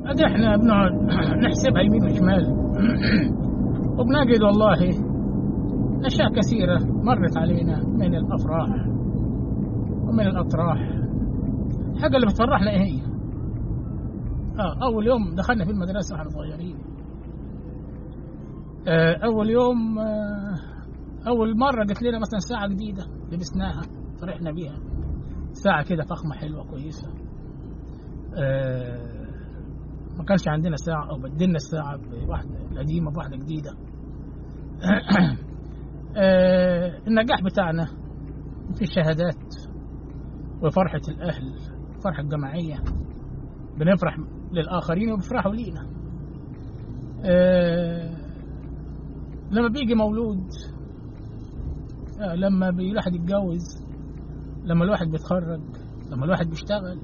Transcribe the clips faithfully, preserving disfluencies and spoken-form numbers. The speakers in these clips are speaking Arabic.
هذا احنا بنقعد نحسبها يمين وشمال وبنجد والله أشياء كثيرة مرت علينا من الأفراح ومن الأطراح. حاجة اللي بتفرحنا إيه هي؟ آه أول يوم دخلنا في المدرسة احنا صغيرين، آه أول يوم آه أول مرة جت لنا مثلا ساعة جديدة لبسناها فرحنا بيها، ساعة كده فخمة حلوة كويسة. آه ما كانش عندنا ساعة أو بدلنا الساعة بواحدة قديمة بواحدة جديدة. آه النجاح بتاعنا في الشهادات وفرحة الأهل، فرحة جماعية، بنفرح للآخرين وبيفرحوا لينا. آه لما بيجي مولود، آه لما الواحد يتجوز، لما الواحد بيتخرج، لما الواحد بيشتغل،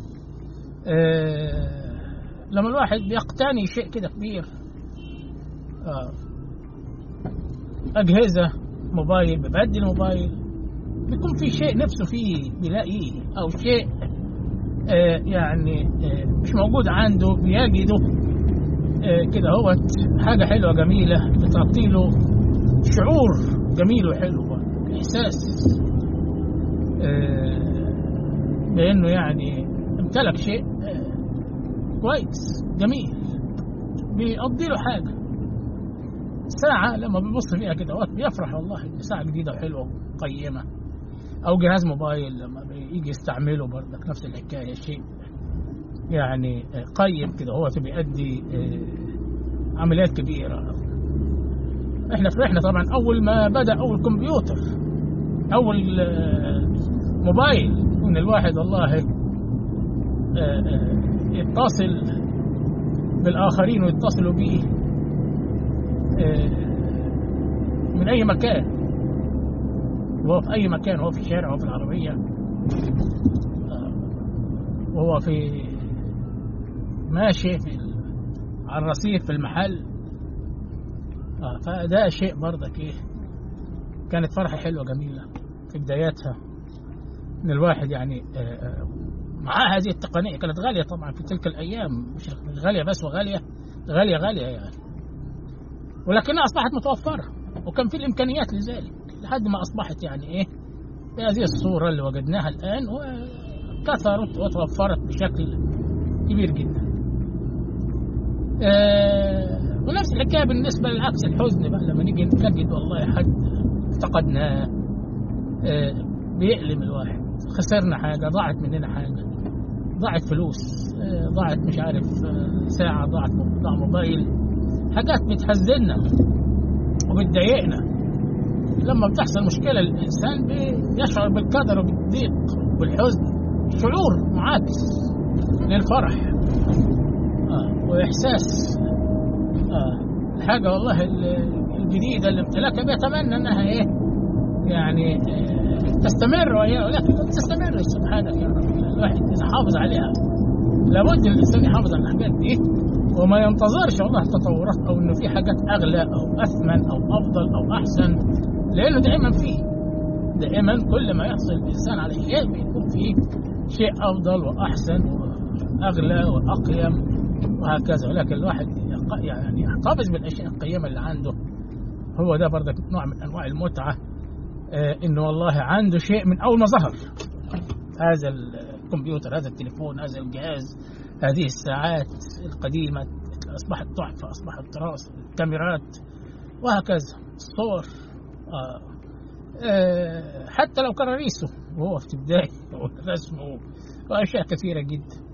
آه لما الواحد بيقتني شيء كده كبير، آه أجهزة، موبايل، ببدل موبايل، بيكون في شيء نفسه فيه بيلاقيه، أو شيء آه يعني آه مش موجود عنده بيجده آه كده. هو حاجة حلوة جميلة بتعطي له شعور جميل وحلو، إحساس آه بأنه يعني امتلك شيء آه كويس جميل بيقضي له حاجة. ساعة لما بيبص فيها كده وقت بيفرح والله إن ساعة جديدة وحلوة وقيمة. أو جهاز موبايل لما بيجي يستعمله برضك نفس الحكاية، شيء يعني قيم كده، هو بيؤدي عمليات كبيرة. إحنا فرحنا طبعا أول ما بدأ أول كمبيوتر، أول موبايل، وإن الواحد والله يتصل بالآخرين ويتصلوا بيه من أي مكان، وهو في أي مكان، هو في الشارع وهو في العربية وهو في ماشي في على الرصيف في المحل. فده شيء برضك إيه، كانت فرحة حلوة جميلة في بداياتها، إن الواحد يعني مع هذه التقنية كانت غالية طبعا في تلك الأيام، مش غالية بس، وغالية غالية غالية يعني، ولكنها أصبحت متوفرة وكان في الإمكانيات لذلك، لحد ما أصبحت يعني إيه بهذه الصورة اللي وجدناها الآن، وكثرت وتوفرت بشكل كبير جدا. آه ونفس الحكاية بالنسبة للعكس الحزن بقى، لما نيجي نجد والله حد افتقدناه، آه بيألم الواحد، خسرنا حاجة، ضاعت مننا حاجة، ضاعت فلوس، آه ضاعت مش عارف آه ساعة، ضاعت ضاع موبايل، حاجات بتحزننا وبتضايقنا. لما بتحصل مشكلة للإنسان بيشعر بالقدر وبالضيق والحزن، شعور معاكس للفرح آه وإحساس آه الحاجة والله الجديدة اللي امتلكها بيتمنى أنها إيه يعني آه تستمر وياه، ولكن لا تستمر. سبحانك يا رب، الواحد إذا حافظ عليها لابد الإنسان يحافظ على الحاجات دي وما ينتظرش والله تطورات أو إنه في حاجات أغلى أو أثمن أو أفضل أو أحسن، لأنه دائما فيه دائما كل ما يحصل الإنسان على شيء بيكون فيه شيء أفضل وأحسن وأغلى وأقيم وهكذا. ولكن الواحد يعني يحتفظ بالأشياء القيمة اللي عنده، هو ده برضك نوع من أنواع المتعة، آه إنه والله عنده شيء من أول ما ظهر، هذا الكمبيوتر، هذا التليفون، هذا الجهاز، هذه الساعات القديمة أصبحت تحفة، أصبحت تراث، الكاميرات وهكذا، الصور آه. آه حتى لو كراريسه وهو في ابتدائي ورسمه وأشياء كثيرة جدا.